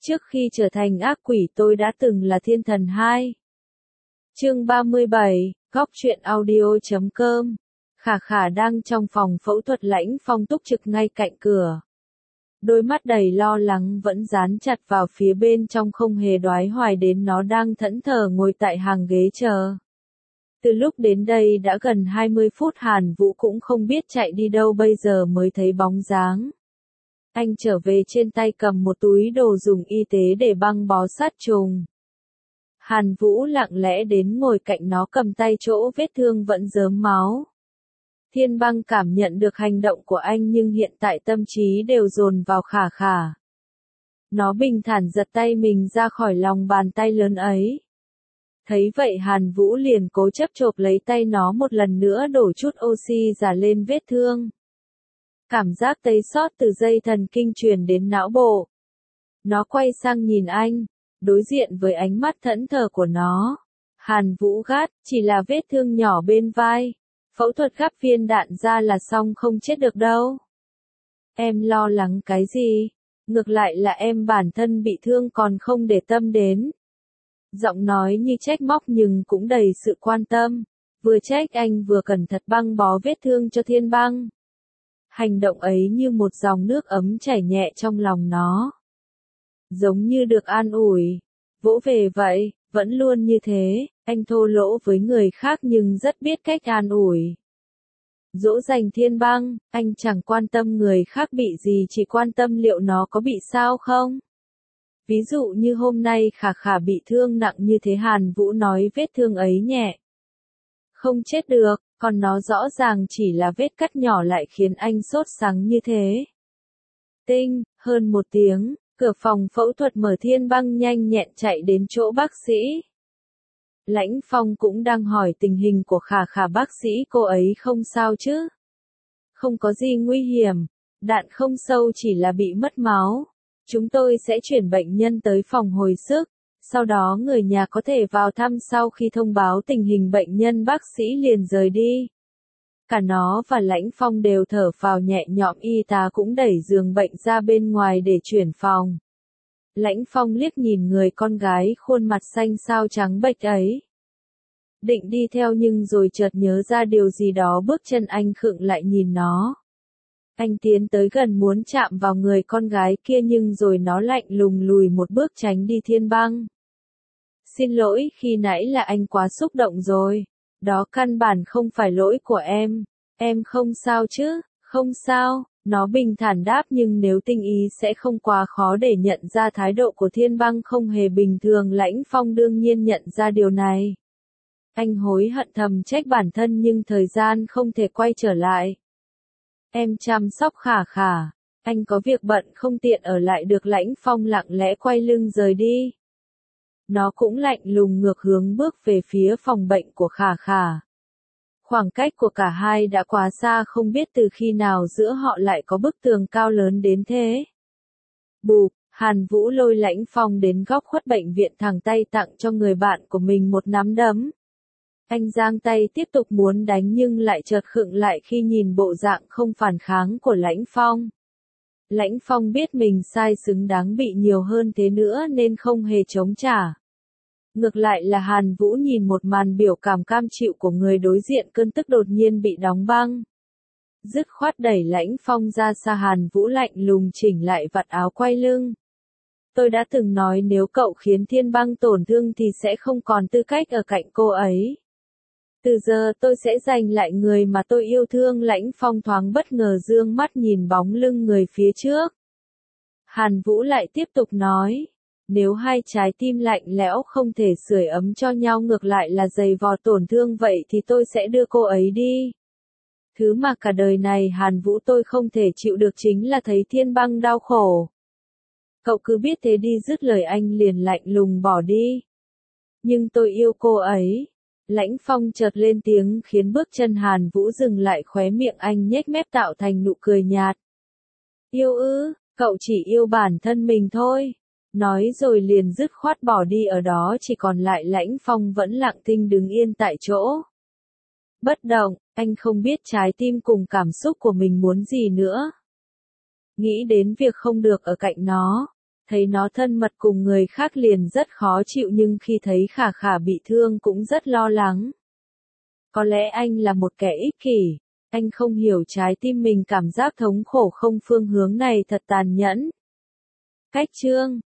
Trước khi trở thành ác quỷ tôi đã từng là thiên thần 2. Chương 37, góc truyện audio.com. Khả Khả đang trong phòng phẫu thuật, Lãnh Phong túc trực ngay cạnh cửa. Đôi mắt đầy lo lắng vẫn dán chặt vào phía bên trong, không hề đoái hoài đến nó đang thẫn thờ ngồi tại hàng ghế chờ. Từ lúc đến đây đã gần 20 phút, Hàn Vũ cũng không biết chạy đi đâu, bây giờ mới thấy bóng dáng. Anh trở về trên tay cầm một túi đồ dùng y tế để băng bó sát trùng. Hàn Vũ lặng lẽ đến ngồi cạnh nó, cầm tay chỗ vết thương vẫn rớm máu. Thiên Băng cảm nhận được hành động của anh nhưng hiện tại tâm trí đều dồn vào Khả Khả. Nó bình thản giật tay mình ra khỏi lòng bàn tay lớn ấy. Thấy vậy Hàn Vũ liền cố chấp chộp lấy tay nó một lần nữa, đổ chút oxy giả lên vết thương. Cảm giác tấy xót từ dây thần kinh truyền đến não bộ. Nó quay sang nhìn anh, đối diện với ánh mắt thẫn thờ của nó. Hàn Vũ gắt, chỉ là vết thương nhỏ bên vai. Phẫu thuật gắp viên đạn ra là xong, không chết được đâu. Em lo lắng cái gì? Ngược lại là em bản thân bị thương còn không để tâm đến. Giọng nói như trách móc nhưng cũng đầy sự quan tâm. Vừa trách anh vừa cẩn thận băng bó vết thương cho Thiên Băng. Hành động ấy như một dòng nước ấm chảy nhẹ trong lòng nó. Giống như được an ủi, vỗ về vậy, vẫn luôn như thế, anh thô lỗ với người khác nhưng rất biết cách an ủi. Dỗ dành Thiên Băng, anh chẳng quan tâm người khác bị gì, chỉ quan tâm liệu nó có bị sao không. Ví dụ như hôm nay Khả Khả bị thương nặng như thế, Hàn Vũ nói vết thương ấy nhẹ. Không chết được, còn nó rõ ràng chỉ là vết cắt nhỏ lại khiến anh sốt sắng như thế. Tinh, hơn 1 tiếng, cửa phòng phẫu thuật mở, Thiên Băng nhanh nhẹn chạy đến chỗ bác sĩ. Lãnh Phong cũng đang hỏi tình hình của Khả Khả. Bác sĩ, cô ấy không sao chứ? Không có gì nguy hiểm, đạn không sâu, chỉ là bị mất máu. Chúng tôi sẽ chuyển bệnh nhân tới phòng hồi sức, sau đó người nhà có thể vào thăm. Sau khi thông báo tình hình bệnh nhân, bác sĩ liền rời đi. Cả nó và Lãnh Phong đều thở phào nhẹ nhõm, y tá cũng đẩy giường bệnh ra bên ngoài để chuyển phòng. Lãnh Phong liếc nhìn người con gái khuôn mặt xanh xao trắng bệch ấy. Định đi theo nhưng rồi chợt nhớ ra điều gì đó, bước chân anh khựng lại nhìn nó. Anh tiến tới gần muốn chạm vào người con gái kia nhưng rồi nó lạnh lùng lùi một bước tránh đi. Thiên Băng. Xin lỗi, khi nãy là anh quá xúc động rồi. Đó căn bản không phải lỗi của em. Em không sao chứ? Không sao, nó bình thản đáp, nhưng nếu tinh ý sẽ không quá khó để nhận ra thái độ của Thiên Băng không hề bình thường. Lãnh Phong đương nhiên nhận ra điều này. Anh hối hận thầm trách bản thân nhưng thời gian không thể quay trở lại. Em chăm sóc Khả Khả. Anh có việc bận không tiện ở lại được. Lãnh Phong lặng lẽ quay lưng rời đi. Nó cũng lạnh lùng ngược hướng bước về phía phòng bệnh của Khả Khả. Khoảng cách của cả hai đã quá xa, không biết từ khi nào giữa họ lại có bức tường cao lớn đến thế. Bụp, Hàn Vũ lôi Lãnh Phong đến góc khuất bệnh viện, thẳng tay tặng cho người bạn của mình một nắm đấm. Anh giang tay tiếp tục muốn đánh nhưng lại chợt khựng lại khi nhìn bộ dạng không phản kháng của Lãnh Phong. Lãnh Phong biết mình sai, xứng đáng bị nhiều hơn thế nữa nên không hề chống trả. Ngược lại là Hàn Vũ nhìn một màn biểu cảm cam chịu của người đối diện, cơn tức đột nhiên bị đóng băng. Dứt khoát đẩy Lãnh Phong ra xa. Hàn Vũ lạnh lùng chỉnh lại vạt áo, quay lưng. Tôi đã từng nói nếu cậu khiến Thiên Băng tổn thương thì sẽ không còn tư cách ở cạnh cô ấy. Từ giờ tôi sẽ giành lại người mà tôi yêu thương. Lãnh Phong thoáng bất ngờ dương mắt nhìn bóng lưng người phía trước. Hàn Vũ lại tiếp tục nói. Nếu hai trái tim lạnh lẽo không thể sưởi ấm cho nhau, ngược lại là dày vò tổn thương, vậy thì tôi sẽ đưa cô ấy đi. Thứ mà cả đời này Hàn Vũ tôi không thể chịu được chính là thấy Thiên Băng đau khổ. Cậu cứ biết thế đi. Dứt lời anh liền lạnh lùng bỏ đi. Nhưng tôi yêu cô ấy. Lãnh Phong chợt lên tiếng khiến bước chân Hàn Vũ dừng lại, khóe miệng anh nhếch mép tạo thành nụ cười nhạt. Yêu ư? Cậu chỉ yêu bản thân mình thôi. Nói rồi liền dứt khoát bỏ đi. Ở đó chỉ còn lại Lãnh Phong vẫn lặng thinh đứng yên tại chỗ. Bất động, anh không biết trái tim cùng cảm xúc của mình muốn gì nữa. Nghĩ đến việc không được ở cạnh nó, thấy nó thân mật cùng người khác liền rất khó chịu, nhưng khi thấy Khả Khả bị thương cũng rất lo lắng. Có lẽ anh là một kẻ ích kỷ, anh không hiểu trái tim mình, cảm giác thống khổ không phương hướng này thật tàn nhẫn. Cách chương